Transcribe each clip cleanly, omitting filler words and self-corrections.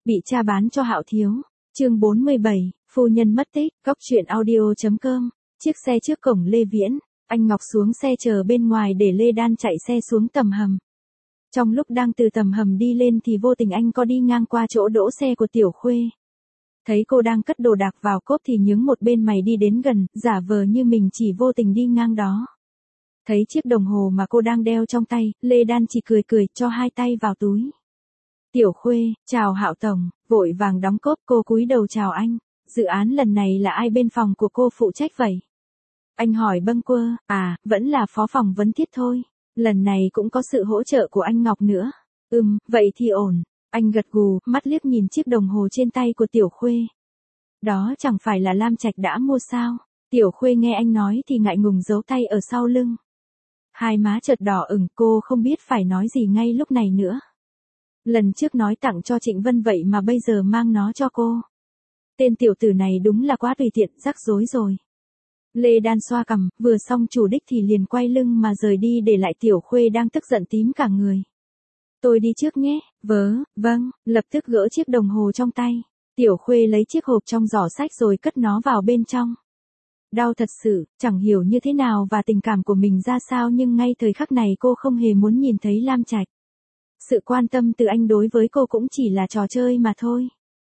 Bị cha bán cho Hạo Thiếu. Chương 47, phu nhân mất tích. Góc truyện audio.com. Chiếc xe trước cổng Lê Viễn, anh Ngọc xuống xe chờ bên ngoài để Lê Đan chạy xe xuống tầm hầm. Trong lúc đang từ tầm hầm đi lên thì vô tình anh có đi ngang qua chỗ đỗ xe của Tiểu Khuê. Thấy cô đang cất đồ đạc vào cốp thì nhướng một bên mày đi đến gần, giả vờ như mình chỉ vô tình đi ngang đó. Thấy chiếc đồng hồ mà cô đang đeo trong tay, Lê Đan chỉ cười cười cho hai tay vào túi. Tiểu Khuê, chào Hạo Tổng, vội vàng đóng cốp. Cô cúi đầu chào anh. Dự án lần này là ai bên phòng của cô phụ trách vậy? Anh hỏi bâng quơ. Vẫn là phó phòng vấn thiết thôi. Lần này cũng có sự hỗ trợ của anh Ngọc nữa. Vậy thì ổn. Anh gật gù, mắt liếc nhìn chiếc đồng hồ trên tay của Tiểu Khuê. Đó chẳng phải là Lam Trạch đã mua sao? Tiểu Khuê nghe anh nói thì ngại ngùng giấu tay ở sau lưng. Hai má chợt đỏ ửng, cô không biết phải nói gì ngay lúc này nữa. Lần trước nói tặng cho Trịnh Vân vậy mà bây giờ mang nó cho cô. Tên tiểu tử này đúng là quá tùy tiện, rắc rối rồi. Lê Đan xoa cằm, vừa xong chủ đích thì liền quay lưng mà rời đi để lại Tiểu Khuê đang tức giận tím cả người. Tôi đi trước nhé. Vâng, lập tức gỡ chiếc đồng hồ trong tay. Tiểu Khuê lấy chiếc hộp trong giỏ sách rồi cất nó vào bên trong. Đau thật sự, chẳng hiểu như thế nào và tình cảm của mình ra sao nhưng ngay thời khắc này cô không hề muốn nhìn thấy Lam Trạch. Sự quan tâm từ anh đối với cô cũng chỉ là trò chơi mà thôi.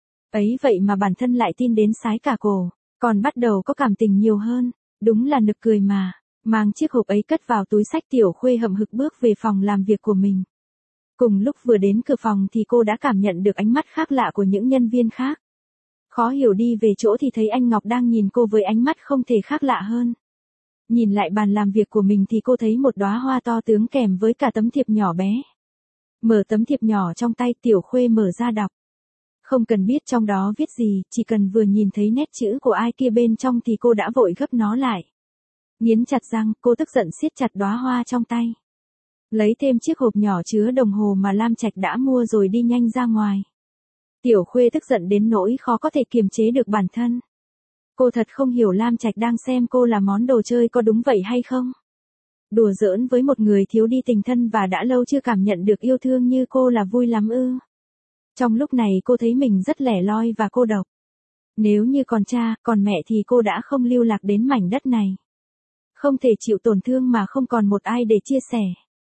Ấy vậy mà bản thân lại tin đến sái cả cổ, còn bắt đầu có cảm tình nhiều hơn. Đúng là nực cười mà. Mang chiếc hộp ấy cất vào túi sách, Tiểu Khuê hậm hực bước về phòng làm việc của mình. Cùng lúc vừa đến cửa phòng thì cô đã cảm nhận được ánh mắt khác lạ của những nhân viên khác. Khó hiểu đi về chỗ thì thấy anh Ngọc đang nhìn cô với ánh mắt không thể khác lạ hơn. Nhìn lại bàn làm việc của mình thì cô thấy một đóa hoa to tướng kèm với cả tấm thiệp nhỏ bé. Mở tấm thiệp nhỏ trong tay, Tiểu Khuê mở ra đọc. Không cần biết trong đó viết gì, chỉ cần vừa nhìn thấy nét chữ của ai kia bên trong thì cô đã vội gấp nó lại. Nghiến chặt răng, cô tức giận siết chặt đóa hoa trong tay. Lấy thêm chiếc hộp nhỏ chứa đồng hồ mà Lam Trạch đã mua rồi đi nhanh ra ngoài. Tiểu Khuê tức giận đến nỗi khó có thể kiềm chế được bản thân. Cô thật không hiểu Lam Trạch đang xem cô là món đồ chơi có đúng vậy hay không? Đùa giỡn với một người thiếu đi tình thân và đã lâu chưa cảm nhận được yêu thương như cô là vui lắm ư? Trong lúc này cô thấy mình rất lẻ loi và cô độc. Nếu như còn cha, còn mẹ thì cô đã không lưu lạc đến mảnh đất này. Không thể chịu tổn thương mà không còn một ai để chia sẻ.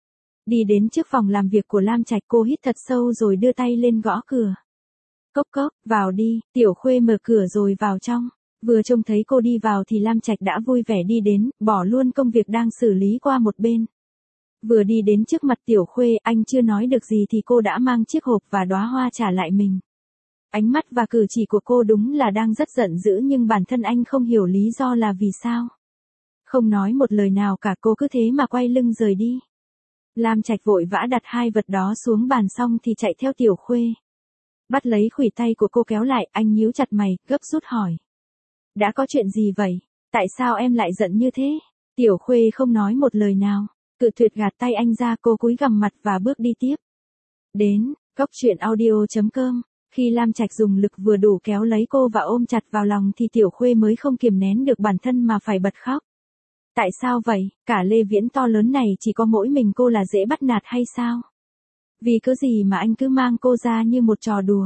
Đi đến trước phòng làm việc của Lam Trạch, cô hít thật sâu rồi đưa tay lên gõ cửa. Cốc cốc, vào đi. Tiểu Khuê mở cửa rồi vào trong. Vừa trông thấy cô đi vào thì Lam Trạch đã vui vẻ đi đến, bỏ luôn công việc đang xử lý qua một bên. Vừa đi đến trước mặt Tiểu Khuê, anh chưa nói được gì thì cô đã mang chiếc hộp và đóa hoa trả lại mình. Ánh mắt và cử chỉ của cô đúng là đang rất giận dữ nhưng bản thân anh không hiểu lý do là vì sao. Không nói một lời nào cả, cô cứ thế mà quay lưng rời đi. Lam Trạch vội vã đặt hai vật đó xuống bàn xong thì chạy theo Tiểu Khuê. Bắt lấy khuỷu tay của cô kéo lại, anh nhíu chặt mày, gấp rút hỏi. Đã có chuyện gì vậy? Tại sao em lại giận như thế? Tiểu Khuê không nói một lời nào, cự tuyệt gạt tay anh ra. Cô cúi gằm mặt và bước đi tiếp. Đến, góc truyện audio.com. Khi Lam Trạch dùng lực vừa đủ kéo lấy cô và ôm chặt vào lòng thì Tiểu Khuê mới không kiềm nén được bản thân mà phải bật khóc. Tại sao vậy? Cả Lê Viễn to lớn này chỉ có mỗi mình cô là dễ bắt nạt hay sao? Vì cớ gì mà anh cứ mang cô ra như một trò đùa?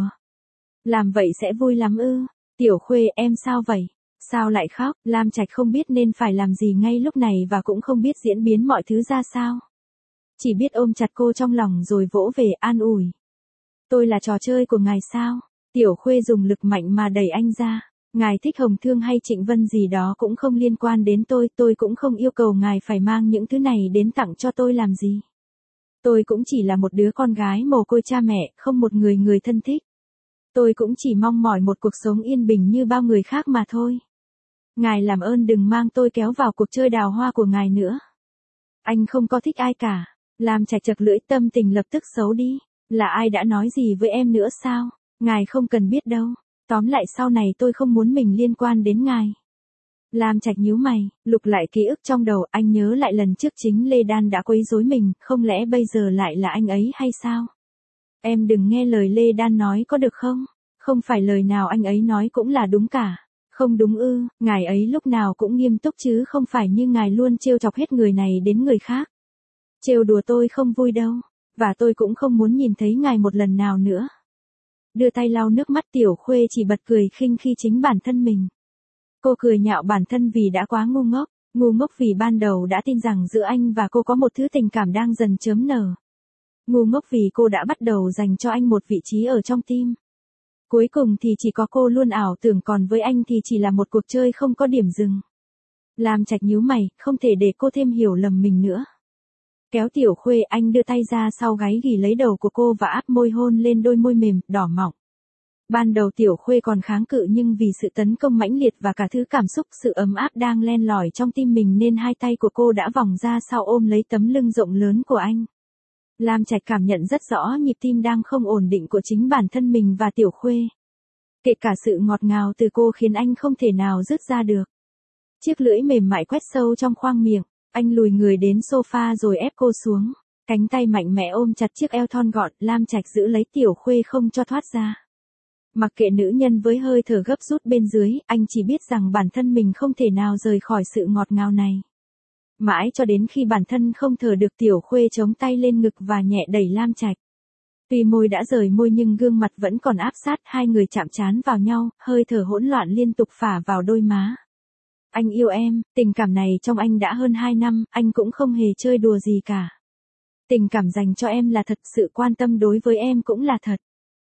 Làm vậy sẽ vui lắm ư? Tiểu Khuê, em sao vậy? Sao lại khóc? Lam Trạch không biết nên phải làm gì ngay lúc này và cũng không biết diễn biến mọi thứ ra sao. Chỉ biết ôm chặt cô trong lòng rồi vỗ về an ủi. Tôi là trò chơi của ngài sao? Tiểu Khuê dùng lực mạnh mà đẩy anh ra. Ngài thích Hồng Thương hay Trịnh Vân gì đó cũng không liên quan đến tôi cũng không yêu cầu ngài phải mang những thứ này đến tặng cho tôi làm gì. Tôi cũng chỉ là một đứa con gái mồ côi cha mẹ, không một người thân thích. Tôi cũng chỉ mong mỏi một cuộc sống yên bình như bao người khác mà thôi. Ngài làm ơn đừng mang tôi kéo vào cuộc chơi đào hoa của ngài nữa. Anh không có thích ai cả. Lam Trạch chật lưỡi, tâm tình lập tức xấu đi. Là ai đã nói gì với em nữa sao? Ngài không cần biết đâu. Tóm lại sau này tôi không muốn mình liên quan đến ngài. Lam Trạch nhíu mày, lục lại ký ức trong đầu, anh nhớ lại lần trước chính Lê Đan đã quấy rối mình, không lẽ bây giờ lại là anh ấy hay sao? Em đừng nghe lời Lê Đan nói có được không? Không phải lời nào anh ấy nói cũng là đúng cả. Không đúng ư? Ngài ấy lúc nào cũng nghiêm túc chứ không phải như ngài luôn trêu chọc hết người này đến người khác. Trêu đùa tôi không vui đâu, và tôi cũng không muốn nhìn thấy ngài một lần nào nữa. đưa tay lau nước mắt. Tiểu Khuê chỉ bật cười khinh khi chính bản thân mình. Cô cười nhạo bản thân vì đã quá ngu ngốc vì ban đầu đã tin rằng giữa anh và cô có một thứ tình cảm đang dần chớm nở. Ngu ngốc vì cô đã bắt đầu dành cho anh một vị trí ở trong tim. Cuối cùng thì chỉ có cô luôn ảo tưởng còn với anh thì chỉ là một cuộc chơi không có điểm dừng. Lam Trạch nhíu mày, không thể để cô thêm hiểu lầm mình nữa. Kéo Tiểu Khuê, anh đưa tay ra sau gáy ghì lấy đầu của cô và áp môi hôn lên đôi môi mềm, đỏ mọng. Ban đầu Tiểu Khuê còn kháng cự nhưng vì sự tấn công mãnh liệt và cả thứ cảm xúc sự ấm áp đang len lỏi trong tim mình nên hai tay của cô đã vòng ra sau ôm lấy tấm lưng rộng lớn của anh. Lam Trạch cảm nhận rất rõ nhịp tim đang không ổn định của chính bản thân mình và Tiểu Khuê. Kể cả sự ngọt ngào từ cô khiến anh không thể nào dứt ra được. Chiếc lưỡi mềm mại quét sâu trong khoang miệng, anh lùi người đến sofa rồi ép cô xuống. Cánh tay mạnh mẽ ôm chặt chiếc eo thon gọn, Lam Trạch giữ lấy Tiểu Khuê không cho thoát ra. Mặc kệ nữ nhân với hơi thở gấp rút bên dưới, anh chỉ biết rằng bản thân mình không thể nào rời khỏi sự ngọt ngào này. Mãi cho đến khi bản thân không thở được, Tiểu Khuê chống tay lên ngực và nhẹ đẩy Lam Trạch. Tuy môi đã rời môi nhưng gương mặt vẫn còn áp sát, hai người chạm trán vào nhau, hơi thở hỗn loạn liên tục phả vào đôi má. Anh yêu em, tình cảm này trong anh đã hơn 2 năm, anh cũng không hề chơi đùa gì cả. Tình cảm dành cho em là thật, sự quan tâm đối với em cũng là thật.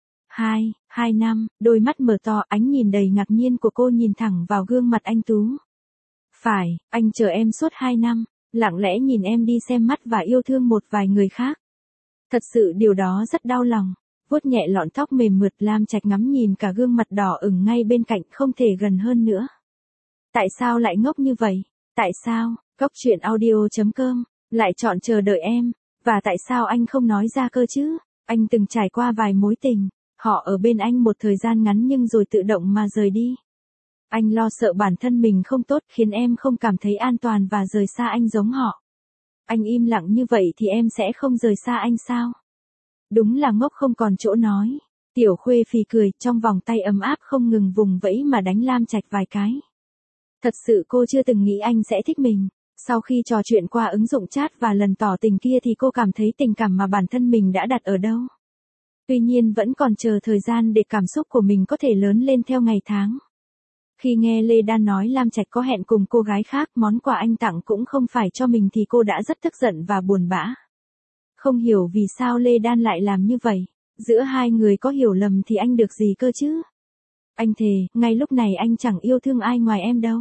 2 năm, đôi mắt mở to, ánh nhìn đầy ngạc nhiên của cô nhìn thẳng vào gương mặt anh Tú. Phải, anh chờ em suốt 2 năm, lặng lẽ nhìn em đi xem mắt và yêu thương một vài người khác. Thật sự điều đó rất đau lòng. Vuốt nhẹ lọn tóc mềm mượt, Lam Trạch ngắm nhìn cả gương mặt đỏ ửng ngay bên cạnh, không thể gần hơn nữa. Tại sao lại ngốc như vậy? Tại sao, Cốc.audio.com, lại chọn chờ đợi em? Và tại sao anh không nói ra cơ chứ? Anh từng trải qua vài mối tình, họ ở bên anh một thời gian ngắn nhưng rồi tự động mà rời đi. Anh lo sợ bản thân mình không tốt khiến em không cảm thấy an toàn và rời xa anh giống họ. Anh im lặng như vậy thì em sẽ không rời xa anh sao? Đúng là ngốc không còn chỗ nói. Tiểu Khuê phì cười, trong vòng tay ấm áp không ngừng vùng vẫy mà đánh Lam Trạch vài cái. Thật sự cô chưa từng nghĩ anh sẽ thích mình. Sau khi trò chuyện qua ứng dụng chat và lần tỏ tình kia thì cô cảm thấy tình cảm mà bản thân mình đã đặt ở đâu. Tuy nhiên vẫn còn chờ thời gian để cảm xúc của mình có thể lớn lên theo ngày tháng. Khi nghe Lê Đan nói Lam Trạch có hẹn cùng cô gái khác, món quà anh tặng cũng không phải cho mình thì cô đã rất tức giận và buồn bã. Không hiểu vì sao Lê Đan lại làm như vậy. Giữa hai người có hiểu lầm thì anh được gì cơ chứ? Anh thề, ngay lúc này anh chẳng yêu thương ai ngoài em đâu.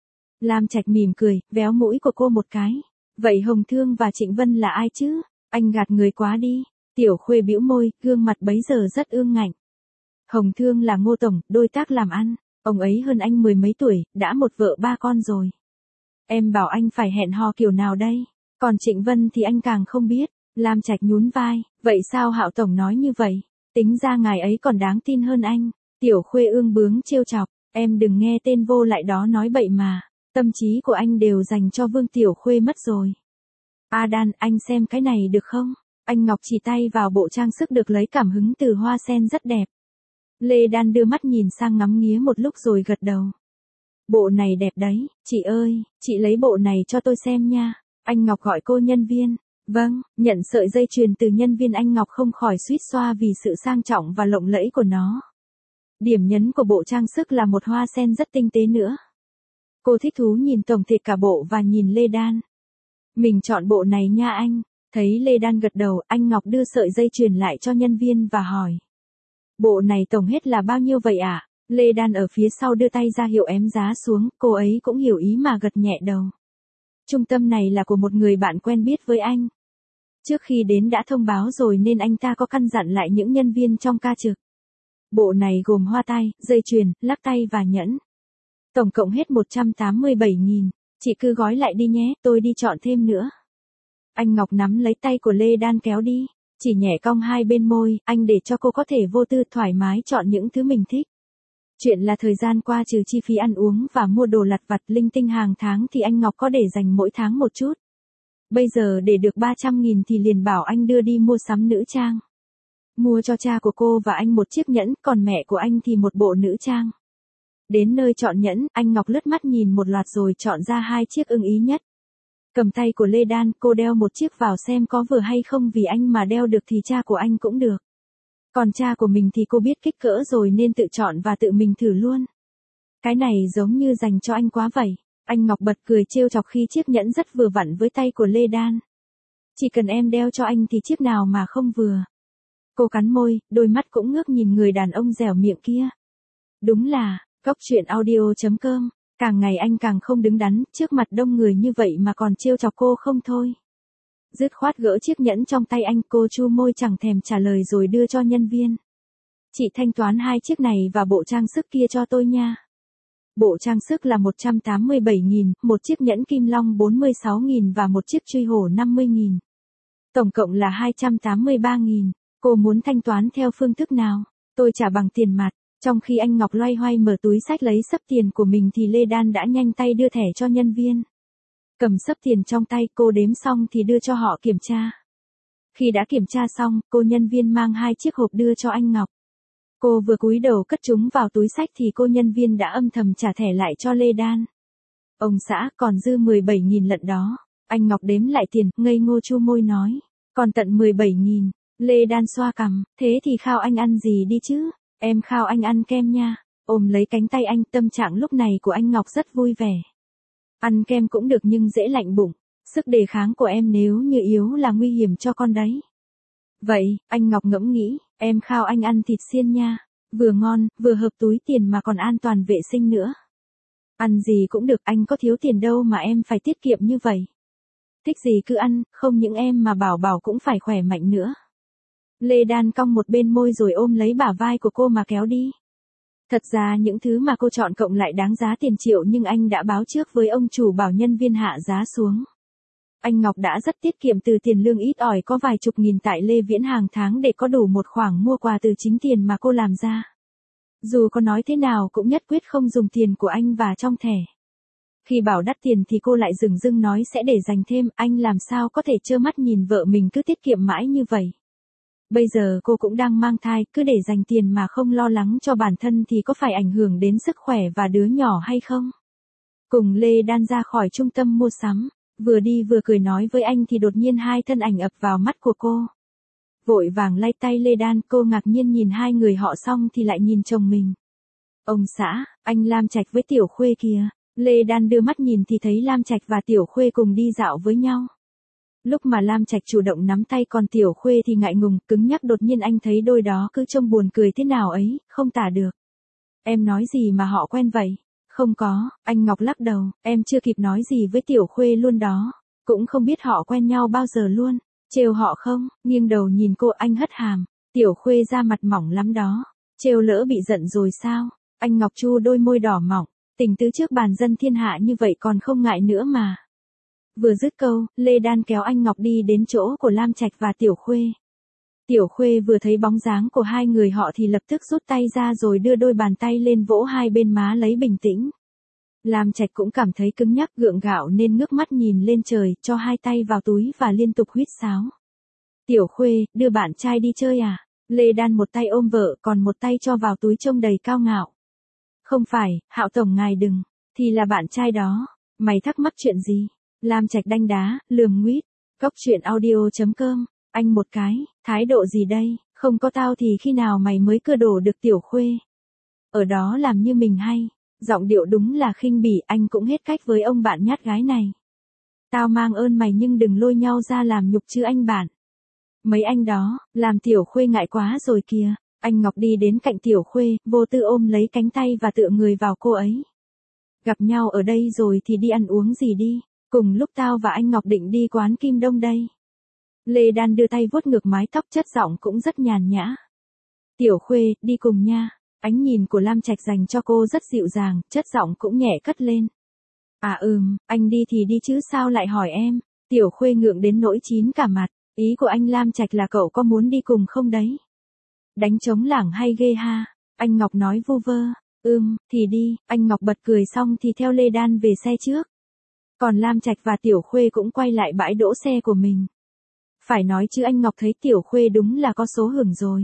Lam Trạch mỉm cười, véo mũi của cô một cái. Vậy Hồng Thương và Trịnh Vân là ai chứ? Anh gạt người quá đi. Tiểu Khuê bĩu môi, gương mặt bấy giờ rất ương ngạnh. Hồng Thương là Ngô tổng, đối tác làm ăn. Ông ấy hơn anh 10 mấy tuổi, đã một vợ 3 con rồi. Em bảo anh phải hẹn hò kiểu nào đây? Còn Trịnh Vân thì anh càng không biết. Lam Trạch nhún vai, vậy sao Hạo tổng nói như vậy? Tính ra ngài ấy còn đáng tin hơn anh. Tiểu Khuê ương bướng trêu chọc, em đừng nghe tên vô lại đó nói bậy mà. Tâm trí của anh đều dành cho Vương Tiểu Khuê mất rồi. Đan, anh xem cái này được không? Anh Ngọc chỉ tay vào bộ trang sức được lấy cảm hứng từ hoa sen rất đẹp. Lê Đan đưa mắt nhìn sang ngắm nghía một lúc rồi gật đầu. Bộ này đẹp đấy, chị ơi, chị lấy bộ này cho tôi xem nha. Anh Ngọc gọi cô nhân viên. Vâng, nhận sợi dây chuyền từ nhân viên, anh Ngọc không khỏi suýt xoa vì sự sang trọng và lộng lẫy của nó. Điểm nhấn của bộ trang sức là một hoa sen rất tinh tế nữa. Cô thích thú nhìn tổng thể cả bộ và nhìn Lê Đan. Mình chọn bộ này nha anh. Thấy Lê Đan gật đầu, anh Ngọc đưa sợi dây chuyền lại cho nhân viên và hỏi. Bộ này tổng hết là bao nhiêu vậy ạ? Lê Đan ở phía sau đưa tay ra hiệu ém giá xuống, cô ấy cũng hiểu ý mà gật nhẹ đầu. Trung tâm này là của một người bạn quen biết với anh. Trước khi đến đã thông báo rồi nên anh ta có căn dặn lại những nhân viên trong ca trực. Bộ này gồm hoa tai, dây chuyền, lắc tay và nhẫn. Tổng cộng hết 187.000. Chị cứ gói lại đi nhé, tôi đi chọn thêm nữa. Anh Ngọc nắm lấy tay của Lê Đan kéo đi. Chỉ nhẹ cong hai bên môi, anh để cho cô có thể vô tư thoải mái chọn những thứ mình thích. Chuyện là thời gian qua trừ chi phí ăn uống và mua đồ lặt vặt linh tinh hàng tháng thì anh Ngọc có để dành mỗi tháng một chút. Bây giờ để được 300.000 thì liền bảo anh đưa đi mua sắm nữ trang. Mua cho cha của cô và anh một chiếc nhẫn, còn mẹ của anh thì một bộ nữ trang. Đến nơi chọn nhẫn, anh Ngọc lướt mắt nhìn một loạt rồi chọn ra 2 chiếc ưng ý nhất. Cầm tay của Lê Đan, cô đeo một chiếc vào xem có vừa hay không, vì anh mà đeo được thì cha của anh cũng được. Còn cha của mình thì cô biết kích cỡ rồi nên tự chọn và tự mình thử luôn. Cái này giống như dành cho anh quá vậy. Anh Ngọc bật cười trêu chọc khi chiếc nhẫn rất vừa vặn với tay của Lê Đan. Chỉ cần em đeo cho anh thì chiếc nào mà không vừa. Cô cắn môi, đôi mắt cũng ngước nhìn người đàn ông dẻo miệng kia. Đúng là, Cốc Truyện Audio.com, càng ngày anh càng không đứng đắn, trước mặt đông người như vậy mà còn trêu chọc cô không thôi. Dứt khoát gỡ chiếc nhẫn trong tay anh, cô chu môi chẳng thèm trả lời rồi đưa cho nhân viên. Chị thanh toán 2 chiếc này và bộ trang sức kia cho tôi nha. Bộ trang sức là 187.000, một chiếc nhẫn kim long 46.000 và một chiếc truy hổ 50.000. Tổng cộng là 283.000. Cô muốn thanh toán theo phương thức nào? Tôi trả bằng tiền mặt. Trong khi anh Ngọc loay hoay mở túi xách lấy xấp tiền của mình thì Lê Đan đã nhanh tay đưa thẻ cho nhân viên. Cầm xấp tiền trong tay, cô đếm xong thì đưa cho họ kiểm tra. Khi đã kiểm tra xong, cô nhân viên mang 2 chiếc hộp đưa cho anh Ngọc. Cô vừa cúi đầu cất chúng vào túi xách thì cô nhân viên đã âm thầm trả thẻ lại cho Lê Đan. Ông xã, còn dư 17.000 lận đó. Anh Ngọc đếm lại tiền, ngây ngô chu môi nói. Còn tận 17.000. Lê Đan xoa cằm, thế thì khao anh ăn gì đi chứ? Em khao anh ăn kem nha. Ôm lấy cánh tay anh, tâm trạng lúc này của anh Ngọc rất vui vẻ. Ăn kem cũng được nhưng dễ lạnh bụng. Sức đề kháng của em nếu như yếu là nguy hiểm cho con đấy. Vậy, anh Ngọc ngẫm nghĩ, em khao anh ăn thịt xiên nha. Vừa ngon, vừa hợp túi tiền mà còn an toàn vệ sinh nữa. Ăn gì cũng được, anh có thiếu tiền đâu mà em phải tiết kiệm như vậy. Thích gì cứ ăn, không những em mà Bảo Bảo cũng phải khỏe mạnh nữa. Lê Đan cong một bên môi rồi ôm lấy bả vai của cô mà kéo đi. Thật ra những thứ mà cô chọn cộng lại đáng giá tiền triệu nhưng anh đã báo trước với ông chủ bảo nhân viên hạ giá xuống. Anh Ngọc đã rất tiết kiệm từ tiền lương ít ỏi có vài chục nghìn tại Lê Viễn hàng tháng để có đủ một khoản mua quà từ chính tiền mà cô làm ra. Dù có nói thế nào cũng nhất quyết không dùng tiền của anh và trong thẻ. Khi bảo đắt tiền thì cô lại dửng dưng nói sẽ để dành thêm, anh làm sao có thể trơ mắt nhìn vợ mình cứ tiết kiệm mãi như vậy. Bây giờ cô cũng đang mang thai, cứ để dành tiền mà không lo lắng cho bản thân thì có phải ảnh hưởng đến sức khỏe và đứa nhỏ hay không? Cùng Lê Đan ra khỏi trung tâm mua sắm, vừa đi vừa cười nói với anh thì đột nhiên 2 thân ảnh ập vào mắt của cô. Vội vàng lay tay Lê Đan, cô ngạc nhiên nhìn 2 người họ xong thì lại nhìn chồng mình. Ông xã, anh Lam Trạch với Tiểu Khuê kìa. Lê Đan đưa mắt nhìn thì thấy Lam Trạch và Tiểu Khuê cùng đi dạo với nhau. Lúc mà Lam Trạch chủ động nắm tay còn Tiểu Khuê thì ngại ngùng, cứng nhắc, đột nhiên anh thấy đôi đó cứ trông buồn cười thế nào ấy, không tả được. Em nói gì mà họ quen vậy? Không có, anh Ngọc lắc đầu, em chưa kịp nói gì với Tiểu Khuê luôn đó. Cũng không biết họ quen nhau bao giờ luôn. Trêu họ không? Nghiêng đầu nhìn cô, anh hất hàm. Tiểu Khuê da mặt mỏng lắm đó. Trêu lỡ bị giận rồi sao? Anh Ngọc chu đôi môi đỏ mỏng. Tình tứ trước bàn dân thiên hạ như vậy còn không ngại nữa mà. Vừa dứt câu, Lê Đan kéo anh Ngọc đi đến chỗ của Lam Trạch và Tiểu Khuê. Tiểu Khuê vừa thấy bóng dáng của 2 người họ thì lập tức rút tay ra rồi đưa đôi bàn tay lên vỗ 2 bên má lấy bình tĩnh. Lam Trạch cũng cảm thấy cứng nhắc gượng gạo nên ngước mắt nhìn lên trời, cho 2 tay vào túi và liên tục huýt sáo. Tiểu Khuê, đưa bạn trai đi chơi à? Lê Đan một tay ôm vợ còn một tay cho vào túi trông đầy cao ngạo. Không phải, Hạo tổng ngài đừng, thì là bạn trai đó. Mày thắc mắc chuyện gì? Lam Trạch đanh đá, lườm nguýt. Cốc Truyện Audio.com, anh một cái, thái độ gì đây? Không có tao thì khi nào mày mới cưa đổ được Tiểu Khuê? Ở đó làm như mình hay. Giọng điệu đúng là khinh bỉ, anh cũng hết cách với ông bạn nhát gái này. Tao mang ơn mày nhưng đừng lôi nhau ra làm nhục chứ anh bạn. Mấy anh đó, làm Tiểu Khuê ngại quá rồi kìa. Anh Ngọc đi đến cạnh Tiểu Khuê, vô tư ôm lấy cánh tay và tựa người vào cô ấy. Gặp nhau ở đây rồi thì đi ăn uống gì đi. Cùng lúc tao và anh Ngọc định đi quán Kim Đông đây. Lê Đan đưa tay vuốt ngược mái tóc, chất giọng cũng rất nhàn nhã. Tiểu Khuê, đi cùng nha. Ánh nhìn của Lam Trạch dành cho cô rất dịu dàng, chất giọng cũng nhẹ cất lên. À anh đi thì đi chứ sao lại hỏi em. Tiểu Khuê ngượng đến nỗi chín cả mặt. Ý của anh Lam Trạch là cậu có muốn đi cùng không đấy? Đánh trống lảng hay ghê ha? Anh Ngọc nói vu vơ. Thì đi. Anh Ngọc bật cười xong thì theo Lê Đan về xe trước. Còn Lam Trạch và Tiểu Khuê cũng quay lại bãi đỗ xe của mình. Phải nói chứ anh Ngọc thấy Tiểu Khuê đúng là có số hưởng rồi.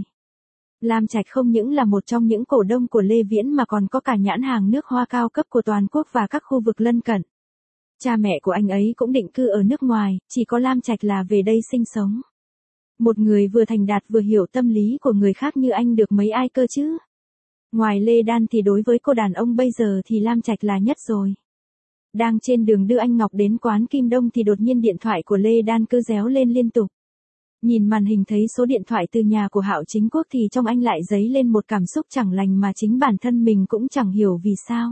Lam Trạch không những là một trong những cổ đông của Lê Viễn mà còn có cả nhãn hàng nước hoa cao cấp của toàn quốc và các khu vực lân cận. Cha mẹ của anh ấy cũng định cư ở nước ngoài, chỉ có Lam Trạch là về đây sinh sống. Một người vừa thành đạt vừa hiểu tâm lý của người khác như anh được mấy ai cơ chứ? Ngoài Lê Đan thì đối với cô đàn ông bây giờ thì Lam Trạch là nhất rồi. Đang trên đường đưa anh Ngọc đến quán Kim Đông thì đột nhiên điện thoại của Lê Đan cứ réo lên liên tục. Nhìn màn hình thấy số điện thoại từ nhà của Hạo Chính Quốc thì trong anh lại dấy lên một cảm xúc chẳng lành mà chính bản thân mình cũng chẳng hiểu vì sao.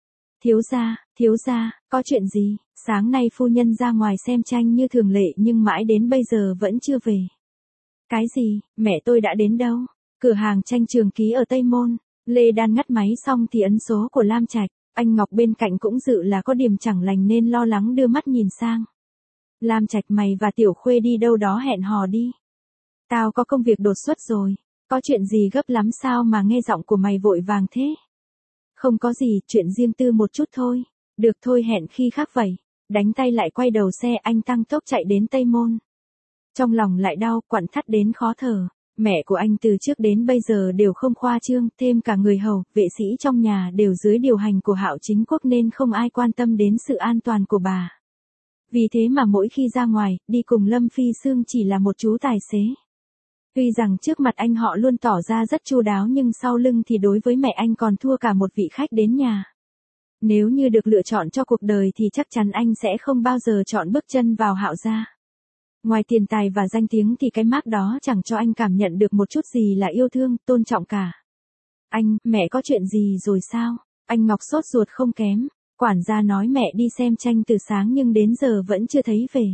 Thiếu gia, có chuyện gì? Sáng nay phu nhân ra ngoài xem tranh như thường lệ nhưng mãi đến bây giờ vẫn chưa về. Cái gì? Mẹ tôi đã đến đâu? Cửa hàng tranh Trường Ký ở Tây Môn. Lê Đan ngắt máy xong thì ấn số của Lam Trạch. Anh Ngọc bên cạnh cũng dự là có điểm chẳng lành nên lo lắng đưa mắt nhìn sang. Lam Trạch, mày và Tiểu Khuê đi đâu đó hẹn hò đi. Tao có công việc đột xuất rồi. Có chuyện gì gấp lắm sao mà nghe giọng của mày vội vàng thế? Không có gì, chuyện riêng tư một chút thôi. Được thôi, hẹn khi khác vậy. Đánh tay lại quay đầu xe, anh tăng tốc chạy đến Tây Môn. Trong lòng lại đau, quặn thắt đến khó thở. Mẹ của anh từ trước đến bây giờ đều không khoa trương, thêm cả người hầu, vệ sĩ trong nhà đều dưới điều hành của Hạo Chính Quốc nên không ai quan tâm đến sự an toàn của bà. Vì thế mà mỗi khi ra ngoài, đi cùng Lâm Phi Sương chỉ là một chú tài xế. Tuy rằng trước mặt anh họ luôn tỏ ra rất chu đáo nhưng sau lưng thì đối với mẹ anh còn thua cả một vị khách đến nhà. Nếu như được lựa chọn cho cuộc đời thì chắc chắn anh sẽ không bao giờ chọn bước chân vào Hạo gia. Ngoài tiền tài và danh tiếng thì cái mác đó chẳng cho anh cảm nhận được một chút gì là yêu thương, tôn trọng cả. Anh, mẹ có chuyện gì rồi sao? Anh Ngọc sốt ruột không kém. Quản gia nói mẹ đi xem tranh từ sáng nhưng đến giờ vẫn chưa thấy về.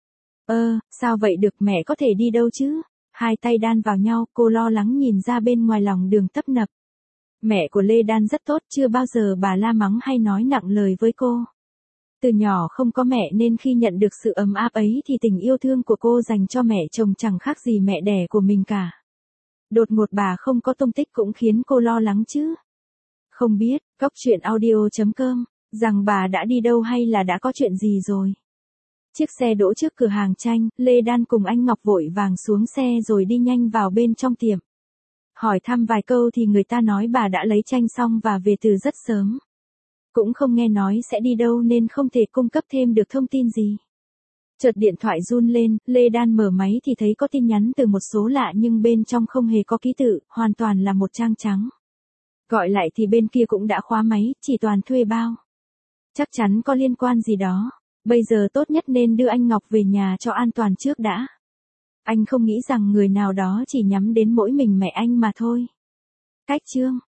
Sao vậy được, mẹ có thể đi đâu chứ? Hai tay đan vào nhau, cô lo lắng nhìn ra bên ngoài lòng đường tấp nập. Mẹ của Lê Đan rất tốt, chưa bao giờ bà la mắng hay nói nặng lời với cô. Từ nhỏ không có mẹ nên khi nhận được sự ấm áp ấy thì tình yêu thương của cô dành cho mẹ chồng chẳng khác gì mẹ đẻ của mình cả. Đột ngột bà không có tung tích cũng khiến cô lo lắng chứ. Không biết, goctruyện.audio.com, rằng bà đã đi đâu hay là đã có chuyện gì rồi. Chiếc xe đỗ trước cửa hàng tranh, Lê Đan cùng anh Ngọc vội vàng xuống xe rồi đi nhanh vào bên trong tiệm. Hỏi thăm vài câu thì người ta nói bà đã lấy tranh xong và về từ rất sớm. Cũng không nghe nói sẽ đi đâu nên không thể cung cấp thêm được thông tin gì. Chợt điện thoại run lên, Lê Đan mở máy thì thấy có tin nhắn từ một số lạ nhưng bên trong không hề có ký tự, hoàn toàn là một trang trắng. Gọi lại thì bên kia cũng đã khóa máy, chỉ toàn thuê bao. Chắc chắn có liên quan gì đó. Bây giờ tốt nhất nên đưa anh Ngọc về nhà cho an toàn trước đã. Anh không nghĩ rằng người nào đó chỉ nhắm đến mỗi mình mẹ anh mà thôi. Cách chương